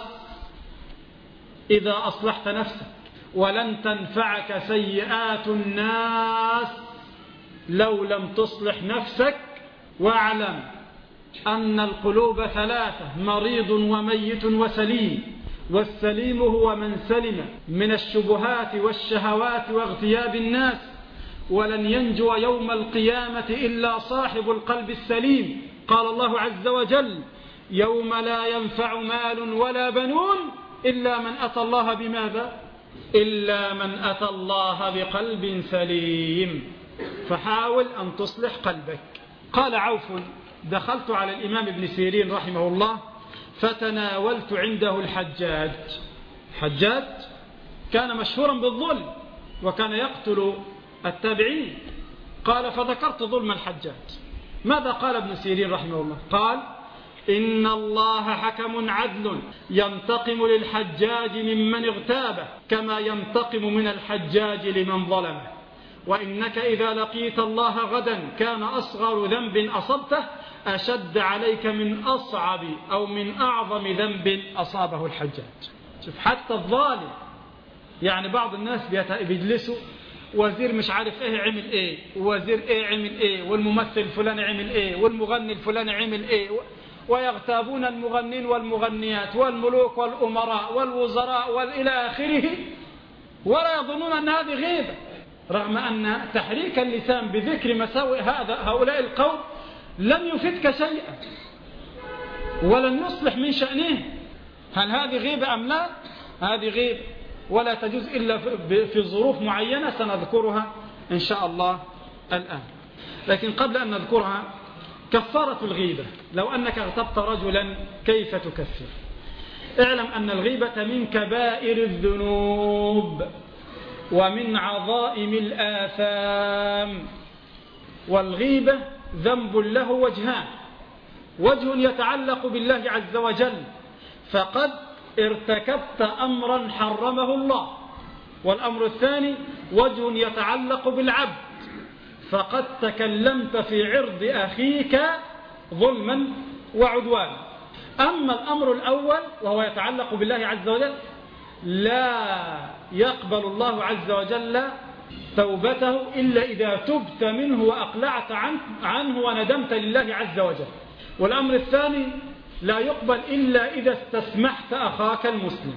إذا أصلحت نفسك، ولن تنفعك سيئات الناس لو لم تصلح نفسك. واعلم أن القلوب ثلاثة: مريض وميت وسليم، والسليم هو من سلم من الشبهات والشهوات واغتياب الناس، ولن ينجو يوم القيامة إلا صاحب القلب السليم. قال الله عز وجل: يوم لا ينفع مال ولا بنون إلا من أتى الله بماذا؟ إلا من أتى الله بقلب سليم. فحاول أن تصلح قلبك. قال عوف: دخلت على الإمام ابن سيرين رحمه الله فتناولت عنده الحجاج. حجاج كان مشهورا بالظلم وكان يقتل التابعين. قال: فذكرت ظلم الحجاج. ماذا قال ابن سيرين رحمه الله؟ قال: إن الله حكم عدل ينتقم للحجاج ممن اغتابه كما ينتقم من الحجاج لمن ظلمه، وإنك إذا لقيت الله غدا كان أصغر ذنب أصبته أشد عليك من أصعب أو من أعظم ذنب أصابه الحجاج. شوف حتى الظالم، يعني بعض الناس بيجلسوا وزير مش عارف ايه عمل ايه، ووزير ايه عمل ايه، والممثل الفلاني عمل ايه، والمغني الفلاني عمل ايه، ويغتابون المغنين والمغنيات والملوك والأمراء والوزراء والى آخره، ولا يظنون أن هذه غيبة، رغم أن تحريك اللسان بذكر مساوئ هذا هؤلاء القوم لم يفدك شيئا ولن يصلح من شأنه. هل هذه غيبة أم لا؟ هذه غيبة، ولا تجوز إلا في ظروف معينة سنذكرها إن شاء الله الآن. لكن قبل أن نذكرها، كفارة الغيبة. لو أنك اغتبت رجلا كيف تكفر؟ اعلم أن الغيبة من كبائر الذنوب ومن عظائم الآثام، والغيبة ذنب له وجهان: وجه يتعلق بالله عز وجل فقد ارتكبت أمرا حرمه الله، والأمر الثاني وجه يتعلق بالعبد فقد تكلمت في عرض أخيك ظلما وعدوانا. أما الأمر الأول وهو يتعلق بالله عز وجل لا يقبل الله عز وجل توبته إلا إذا تبت منه وأقلعت عنه وندمت لله عز وجل. والأمر الثاني لا يقبل إلا إذا استسمحت أخاك المسلم.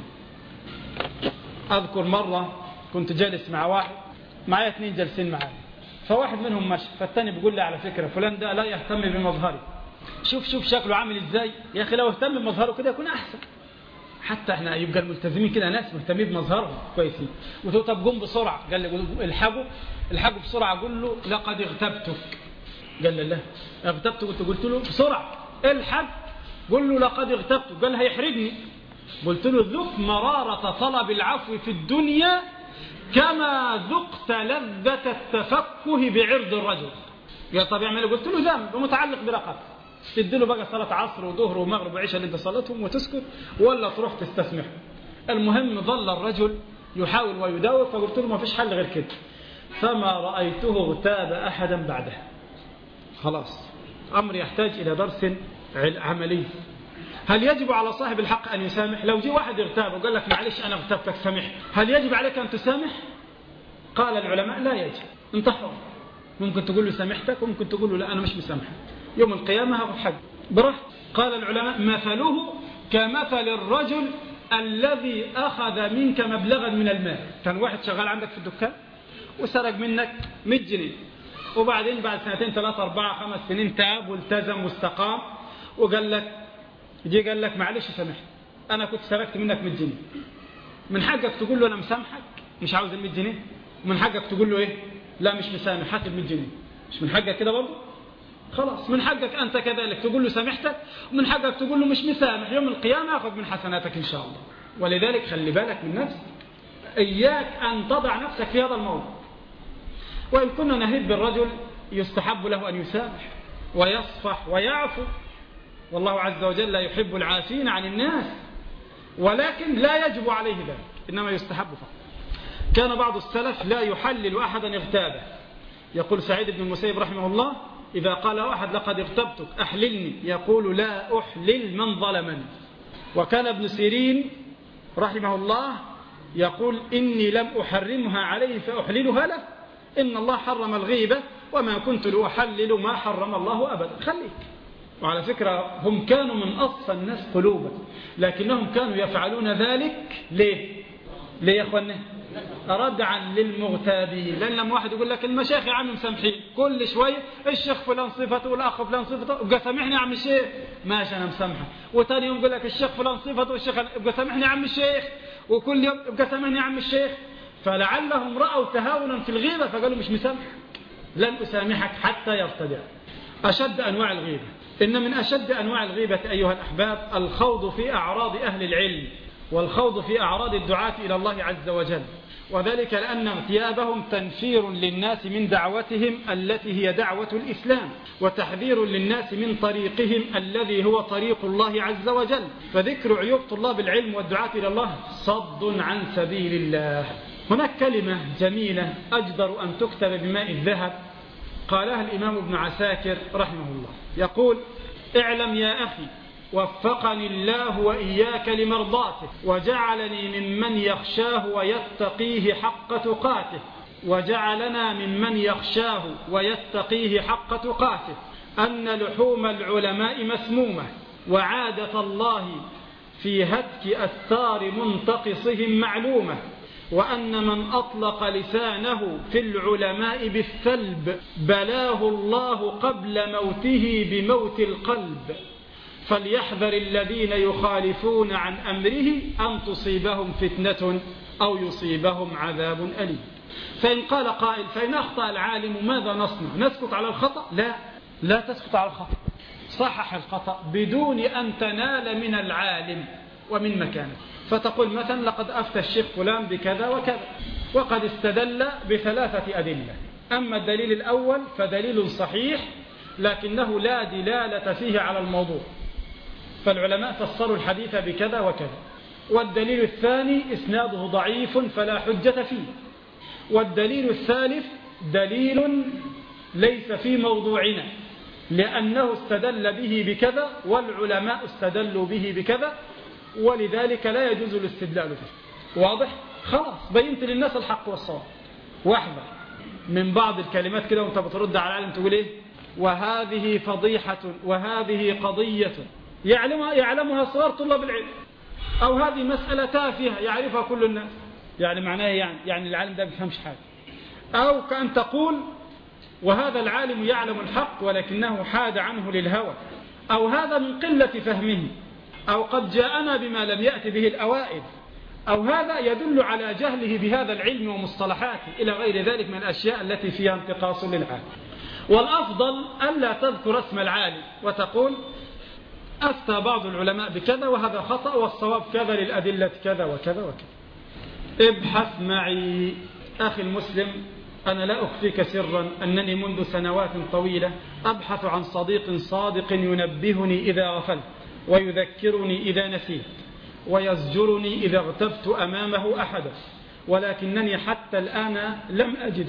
أذكر مرة كنت جالس مع واحد، معايا اثنين جالسين معايا، فواحد منهم مشي، فالثاني بيقول لي: على فكرة فلان ده لا يهتم بمظهري، شوف شوف شكله عامل ازاي، يا أخي لو اهتم بمظهره كده يكون أحسن، حتى احنا يبقى الملتزمين كده ناس مهتمين بمظهرهم كويسين. وتقول: طب قوم بسرعة. قال لي: الحقوا الحقوا بسرعة. قول له: لقد اغتبتك. قال لي: لا اغتبت. قلت قلت له: بسرعة الحق. قل له: لقد اغتبتك. قال: هيحرجني. قلت له: ذق مرارة طلب العفو في الدنيا كما ذقت لذة التفكه بعرض الرجل. قال: طب يعمل. قلت له: ذنب متعلق برقبته، تديله بقى صلاة عصر وظهر ومغرب وعشاء اللي انت صلاتهم وتسكت، ولا تروح تستسمح. المهم ظل الرجل يحاول ويداور، فقلت له: ما فيش حل غير كده. فما رأيته اغتاب أحدا بعدها. خلاص أمر يحتاج إلى درس عملي. هل يجب على صاحب الحق أن يسامح؟ لو جي واحد اغتاب وقال لك: معلش أنا اغتبتك سامح، هل يجب عليك أن تسامح؟ قال العلماء: لا يجب، انت حر. ممكن تقول له سامحتك وممكن تقول له: لا أنا مش مسامحك، يوم القيامة هاخد حق براحتك. قال العلماء: مثله كمثل الرجل الذي أخذ منك مبلغا من المال. كان واحد شغال عندك في الدكان وسرق منك مئة جنيه، وبعدين بعد سنتين ثلاثة أربعة خمس سنين تاب والتزم واستقام وقال لك جي قال لك: معلش سامحني أنا كنت سرقت منك مئة جنيه. من حقك تقول له: أنا مسامحك مش عاوز ال مئة جنيه، ومن حقك تقول له إيه؟ لا مش مسامح، هات ال مئة جنيه. مش من حقك كده برضه؟ خلاص من حقك أنت كذلك تقول له سامحتك، ومن حقك تقول له مش مسامح، يوم القيامة أخذ من حسناتك إن شاء الله. ولذلك خلي بالك من نفسك، إياك أن تضع نفسك في هذا الموضوع. وإن كنا نهيب بالرجل يستحب له أن يسامح ويصفح ويعفو، والله عز وجل لا يحب العافين عن الناس، ولكن لا يجب عليه ذلك، إنما يستحب فقط. كان بعض السلف لا يحلل أحدا اغتابه. يقول سعيد بن المسيب رحمه الله: إذا قال أحد لقد اغتبتك أحللني، يقول: لا أحلل من ظلمني. وكان ابن سيرين رحمه الله يقول: إني لم أحرمها عليه فأحللها له، إن الله حرم الغيبة وما كنت لأحلل ما حرم الله أبدا. خليك. وعلى فكرة هم كانوا من أصفى الناس قلوبا، لكنهم كانوا يفعلون ذلك ليه؟ ليه يا أخواني؟ ردعا للمغتابين. لأن لما واحد يقول لك المشايخ يا عم مسامحين، كل شوية الشيخ فلان صفته والأخ فلان صفته، ابقى سامحني يا عم الشيخ، ماشي أنا مسامحه. وثاني يوم يقول لك الشيخ فلان صفته والشيخ، ابقى سامحني يا عم الشيخ. وكل يوم ابقى سامحني يا عم الشيخ. فلعلهم رأوا تهاونا في الغيبة فقالوا مش مسامح، لن أسامحك حتى يرتدع. أشد أنواع الغيبة، إن من أشد أنواع الغيبة أيها الأحباب الخوض في أعراض أهل العلم، والخوض في أعراض الدعاة إلى الله عز وجل، وذلك لأن اغتيابهم تنفير للناس من دعوتهم التي هي دعوة الإسلام، وتحذير للناس من طريقهم الذي هو طريق الله عز وجل. فذكر عيوب طلاب العلم والدعاة إلى الله صد عن سبيل الله. هناك كلمة جميلة أجدر أن تكتب بماء الذهب، قالها الإمام ابن عساكر رحمه الله، يقول: اعلم يا أخي وفقني الله وإياك لمرضاته، وجعلني ممن يخشاه ويتقيه حق تقاته، وجعلنا ممن يخشاه ويتقيه حق تقاته، أن لحوم العلماء مسمومة، وعادة الله في هتك أستار منتقصهم معلومة، وأن من أطلق لسانه في العلماء بالسلب بلاه الله قبل موته بموت القلب، فليحذر الذين يخالفون عن أمره أن تصيبهم فتنة أو يصيبهم عذاب أليم. فإن قال قائل: فإن أخطأ العالم ماذا نصنع؟ نسكت على الخطأ؟ لا، لا تسكت على الخطأ، صحح الخطأ بدون أن تنال من العالم ومن مكانه. فتقول مثلا: لقد أفتى الشيخ فلان بكذا وكذا، وقد استدل بثلاثة أدلة، أما الدليل الأول فدليل صحيح لكنه لا دلالة فيه على الموضوع، فالعلماء فسروا الحديث بكذا وكذا. والدليل الثاني إسناده ضعيف فلا حجة فيه. والدليل الثالث دليل ليس في موضوعنا لأنه استدل به بكذا والعلماء استدلوا به بكذا، ولذلك لا يجوز الاستدلال به. واضح؟ خلاص بينت للناس الحق والصواب. واحذر من بعض الكلمات كده وانت بترد على العالم تقول ايه: وهذه فضيحة وهذه قضية يعلمها يعلمها صغار طلاب العلم، أو هذه مسألة تافهة يعرفها كل الناس. يعني معناه يعني يعني العالم ده ما بيفهمش حاجة. أو كأن تقول: وهذا العالم يعلم الحق ولكنه حاد عنه للهوى، أو هذا من قلة فهمه، أو قد جاءنا بما لم يأت به الأوائل، أو هذا يدل على جهله بهذا العلم ومصطلحاته، إلى غير ذلك من الأشياء التي فيها انتقاص للعالم. والأفضل ألا تذكر اسم العالم وتقول: أفتى بعض العلماء بكذا وهذا خطأ والصواب كذا للأدلة كذا وكذا وكذا. ابحث معي أخي المسلم، أنا لا أخفيك سرا أنني منذ سنوات طويلة أبحث عن صديق صادق ينبهني إذا غفلت، ويذكرني إذا نسيت، ويزجرني إذا اغتبت أمامه أحدا، ولكنني حتى الآن لم أجده.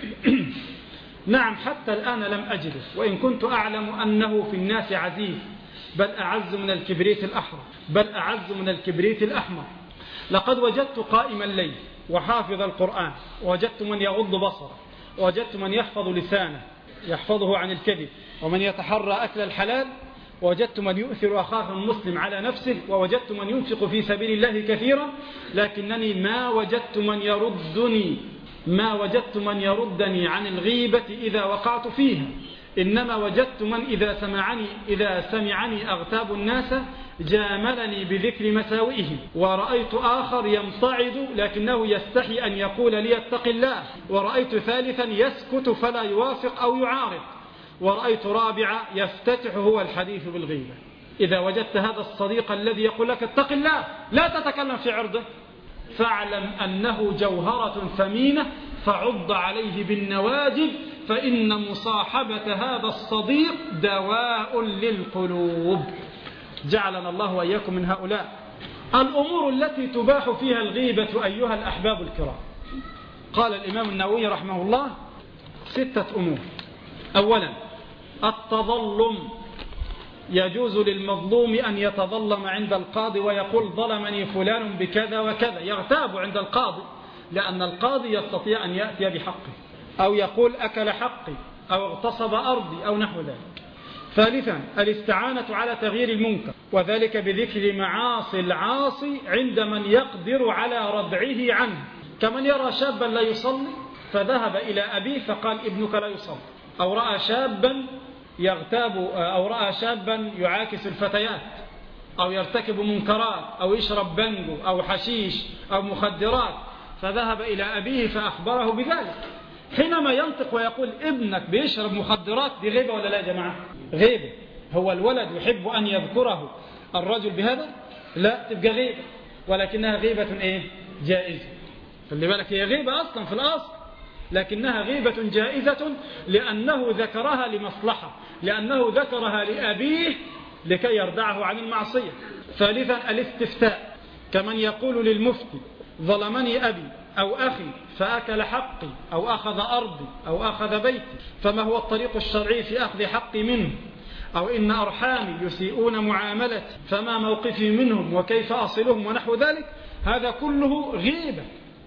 نعم حتى الآن لم أجده، وإن كنت أعلم أنه في الناس عزيز، بل أعز من الكبريت الأحمر، بل أعز من الكبريت الأحمر. لقد وجدت قائم الليل وحافظ القرآن، وجدت من يغض بصره، وجدت من يحفظ لسانه يحفظه عن الكذب، ومن يتحرى أكل الحلال، وجدت من يؤثر أخاه المسلم على نفسه، ووجدت من ينفق في سبيل الله كثيرا، لكنني ما وجدت من يردني ما وجدت من يردني عن الغيبة إذا وقعت فيها. إنما وجدت من إذا سمعني إذا سمعني أغتاب الناس جاملني بذكر مساوئهم، ورأيت آخر يمتعض لكنه يستحي أن يقول لي اتق الله، ورأيت ثالثا يسكت فلا يوافق أو يعارض، ورأيت رابعا يفتتح هو الحديث بالغيبة. إذا وجدت هذا الصديق الذي يقول لك اتق الله لا تتكلم في عرضه، فاعلم أنه جوهرة ثمينة، فعض عليه بالنواجذ، فإن مصاحبة هذا الصديق دواء للقلوب. جعلنا الله وإياكم من هؤلاء. الأمور التي تباح فيها الغيبة أيها الأحباب الكرام، قال الإمام النووي رحمه الله ستة أمور. أولا التظلم، يجوز للمظلوم أن يتظلم عند القاضي ويقول ظلمني فلان بكذا وكذا، يغتاب عند القاضي، لأن القاضي يستطيع أن يأتي بحقه، أو يقول أكل حقي، أو اغتصب أرضي، أو نحو ذلك. ثالثا الاستعانة على تغيير المنكر، وذلك بذكر معاصي العاصي عند من يقدر على ردعه عنه، كمن يرى شابا لا يصلي فذهب إلى أبيه فقال ابنك لا يصلي، أو رأى شابا يغتاب، أو رأى شابا يعاكس الفتيات، أو يرتكب منكرات، أو يشرب بنجو أو حشيش أو مخدرات، فذهب إلى أبيه فأخبره بذلك. حينما ينطق ويقول ابنك بيشرب مخدرات، دي غيبة ولا لا يا جماعة؟ غيبة. هو الولد يحب أن يذكره الرجل بهذا؟ لا، تبقى غيبة، ولكنها غيبة إيه؟ جائزة. خلي بالك، هي غيبة أصلا في الأصل، لكنها غيبة جائزة لأنه ذكرها لمصلحة، لأنه ذكرها لأبيه لكي يردعه عن المعصية. ثالثا الاستفتاء، كمن يقول للمفتي ظلمني أبي أو أخي فأكل حقي، أو أخذ أرضي، أو أخذ بيتي، فما هو الطريق الشرعي في أخذ حقي منه؟ أو إن أرحامي يسيئون معاملتي فما موقفي منهم وكيف أصلهم، ونحو ذلك. هذا كله غيبة،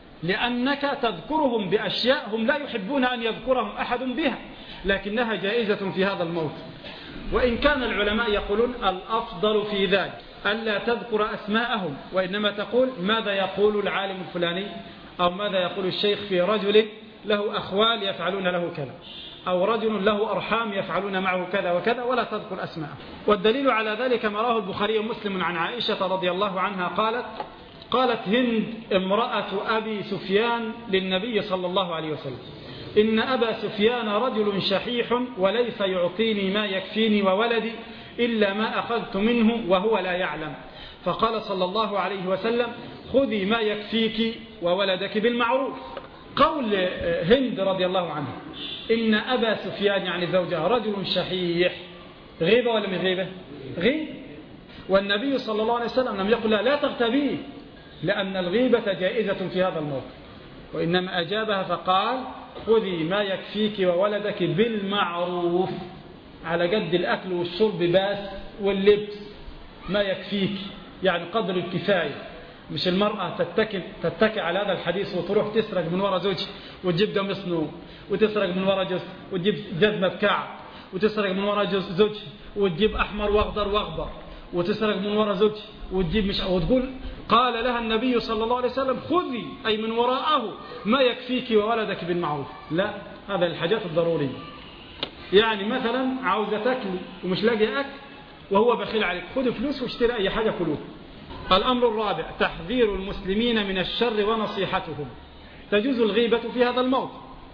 لأنك تذكرهم بأشياء هم لا يحبون أن يذكرهم أحد بها، لكنها جائزة في هذا الموضوع. وإن كان العلماء يقولون الأفضل في ذلك ألا تذكر أسماءهم، وإنما تقول ماذا يقول العالم الفلاني، أو ماذا يقول الشيخ في رجل له أخوال يفعلون له كذا، أو رجل له أرحام يفعلون معه كذا وكذا، ولا تذكر أسماءهم. والدليل على ذلك ما رواه البخاري ومسلم عن عائشة رضي الله عنها قالت قالت هند امرأة أبي سفيان للنبي صلى الله عليه وسلم: إن أبا سفيان رجل شحيح وليس يعطيني ما يكفيني وولدي إلا ما أخذت منه وهو لا يعلم. فقال صلى الله عليه وسلم: خذي ما يكفيك وولدك بالمعروف. قول هند رضي الله عنها إن أبا سفيان يعني زوجها رجل شحيح، غيبة ولا من غيبة؟ غيبة. والنبي صلى الله عليه وسلم لم يقل لا, لا تغتبيه، لأن الغيبة جائزة في هذا الموقف، وإنما أجابها فقال: خذي ما يكفيك وولدك بالمعروف، على قد الأكل والشرب بس واللبس، ما يكفيك يعني قدر الكفاية. مش المرأة تتكي, تتكي على هذا الحديث وتروح تسرق من وراء زوجها وتجيب قميص نوم، وتسرق من وراء جوز وتجيب جزمة بكعب، وتسرق من وراء زوجها وتجيب أحمر وأخضر وأخضر، وتسرق من وراء زوجها وتجيب مش، وتقول قال لها النبي صلى الله عليه وسلم: خذي أي من وراءه ما يكفيك وولدك بالمعروف. لا، هذا الحاجات الضرورية. يعني مثلا عاوزة تاكلي ومش لاقي أكل وهو بخيل عليك، خذ فلوس واشتري أي حاجة كلوه. الأمر الرابع تحذير المسلمين من الشر ونصيحتهم. تجوز الغيبة في هذا الموضوع،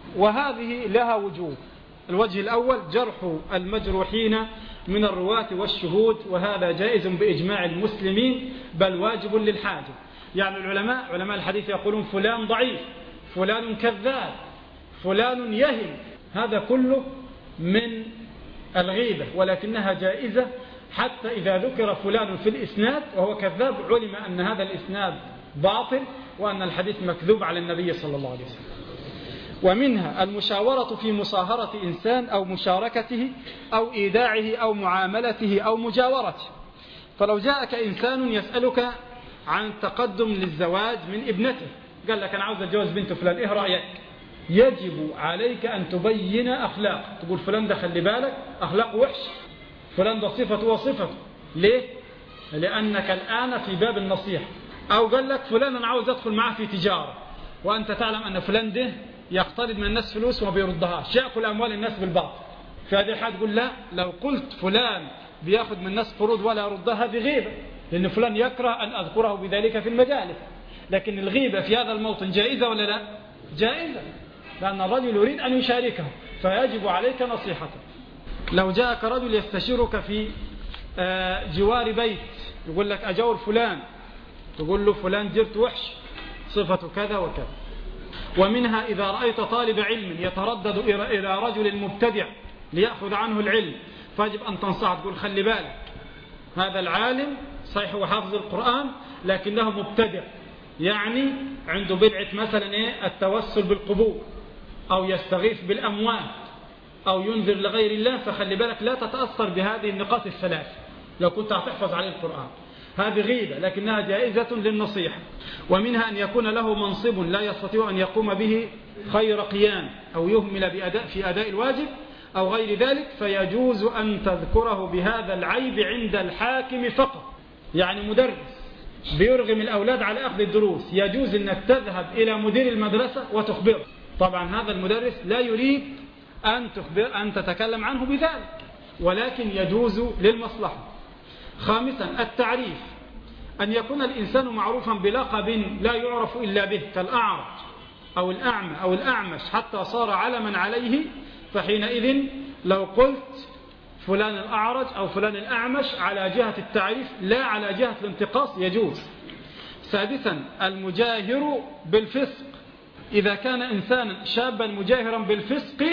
وهذه لها وجوه. الوجه الأول جرح المجروحين من الرواة والشهود، وهذا جائز بإجماع المسلمين بل واجب للحاجة. يعني العلماء علماء الحديث يقولون فلان ضعيف، فلان كذاب، فلان يهم، هذا كله من الغيبة، ولكنها جائزة حتى إذا ذكر فلان في الإسناد وهو كذاب علم أن هذا الإسناد باطل وأن الحديث مكذوب على النبي صلى الله عليه وسلم. ومنها المشاورة في مصاهرة إنسان أو مشاركته أو إيداعه أو معاملته أو مجاورته. فلو جاءك إنسان يسألك عن التقدم للزواج من ابنته، قال لك أنا عاوز أتجوز بنت فلان، إيه رأيك؟ يجب عليك أن تبين أخلاق، تقول فلان ده خلي بالك أخلاق وحش، فلان ده صفته وصفته. ليه؟ لأنك الآن في باب النصيحة. أو قال لك فلان أنا عاوز أدخل معه في تجارة، وأنت تعلم أن فلان ده يقترض من الناس فلوس وما بيردهاش، يأكل أموال الناس بالباطل. في هذه الحالة تقول لا، لو قلت فلان بياخذ من الناس قروض ولا يردها هذه غيبة، لأن فلان يكره أن أذكره بذلك في المجالس. لكن الغيبة في هذا الموطن جائزة ولا لا؟ جائزة، لأن الرجل يريد أن يشاركه فيجب عليك نصيحته. لو جاءك رجل يستشيرك في جوار بيت، يقول لك أجور فلان، تقول له فلان جرت وحش صفته كذا وكذا. ومنها إذا رأيت طالب علم يتردد إلى رجل مبتدع ليأخذ عنه العلم، فيجب أن تنصح، تقول خلي بالك هذا العالم صحيح هو حافظ القرآن لكنه مبتدع، يعني عنده بدعة مثلا إيه التوسل بالقبور، أو يستغيث بالأموات، أو ينذر لغير الله، فخلي بالك لا تتأثر بهذه النقاط الثلاث لو كنت هتحفظ عليه القرآن. هذه غيبة لكنها جائزة للنصيحة. ومنها أن يكون له منصب لا يستطيع أن يقوم به خير قيام، أو يهمل بأداء في أداء الواجب أو غير ذلك، فيجوز أن تذكره بهذا العيب عند الحاكم فقط. يعني مدرس بيرغم الأولاد على أخذ الدروس، يجوز أنك تذهب إلى مدير المدرسة وتخبره. طبعا هذا المدرس لا يريد أن, تخبر أن تتكلم عنه بذلك، ولكن يجوز للمصلحة. خامسا التعريف، أن يكون الإنسان معروفا بلقب لا يعرف إلا به، كالأعرج أو الأعمى أو الأعمش، حتى صار علما عليه، فحينئذ لو قلت فلان الأعرج أو فلان الأعمش على جهة التعريف لا على جهة الانتقاص يجوز. سادسا المجاهر بالفسق، إذا كان إنسانا شابا مجاهرا بالفسق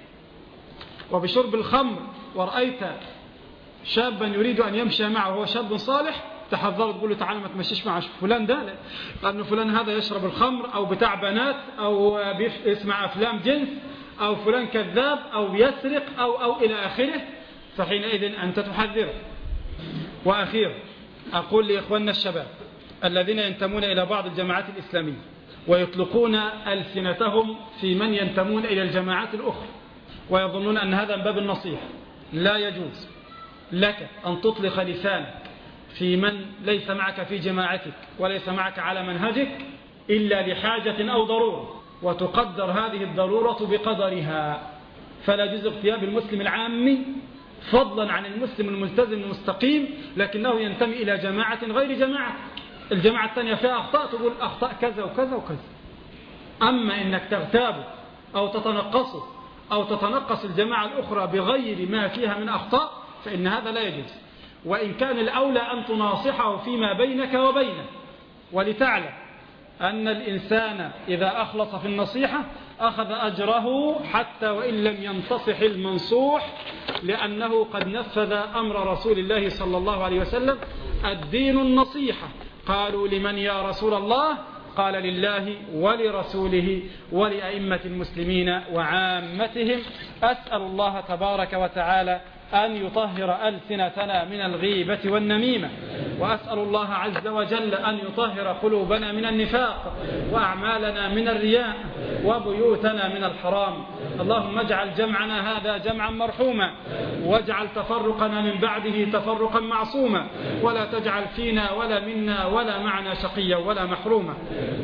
وبشرب الخمر، ورأيت شابا يريد أن يمشي معه وهو شاب صالح، تحذر تقول له تعالى ما تمشيش مع فلان ده، لأن فلان هذا يشرب الخمر أو بتاع بنات أو يسمع أفلام جنس أو فلان كذاب أو يسرق أو أو إلى آخره، فحينئذ أنت تحذره. وأخيرا أقول لإخواننا الشباب الذين ينتمون إلى بعض الجماعات الإسلامية ويطلقون ألسنتهم في من ينتمون إلى الجماعات الأخرى ويظنون أن هذا من باب النصيحة، لا يجوز لك أن تطلق لسانك في من ليس معك في جماعتك وليس معك على منهجك إلا لحاجة أو ضرورة، وتقدر هذه الضرورة بقدرها. فلا يجوز اغتياب المسلم العامي فضلا عن المسلم الملتزم المستقيم لكنه ينتمي إلى جماعة غير جماعة. الجماعة الثانية فيها أخطاء، تقول أخطاء كذا وكذا وكذا. أما إنك تغتابه أو تتنقصه أو تتنقص الجماعة الأخرى بغير ما فيها من أخطاء فإن هذا لا يجوز، وإن كان الأولى أن تناصحه فيما بينك وبينه. ولتعلم أن الإنسان إذا أخلص في النصيحة أخذ أجره حتى وإن لم ينتصح المنصوح، لأنه قد نفذ أمر رسول الله صلى الله عليه وسلم: الدين النصيحة. قالوا: لمن يا رسول الله؟ قال: لله ولرسوله ولأئمة المسلمين وعامتهم. أسأل الله تبارك وتعالى أن يطهر ألسنتنا من الغيبة والنميمة، وأسأل الله عز وجل أن يطهر قلوبنا من النفاق، وأعمالنا من الرياء، وبيوتنا من الحرام. اللهم اجعل جمعنا هذا جمعا مرحوما، واجعل تفرقنا من بعده تفرقا معصوما، ولا تجعل فينا ولا منا ولا معنا شقيا ولا محروما.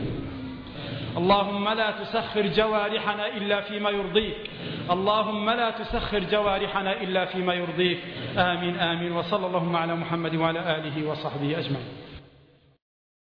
اللهم لا تسخر جوارحنا إلا فيما يرضيك، اللهم لا تسخر جوارحنا إلا فيما يرضيك. آمين آمين. وصلى اللهم على محمد وعلى آله وصحبه أجمعين.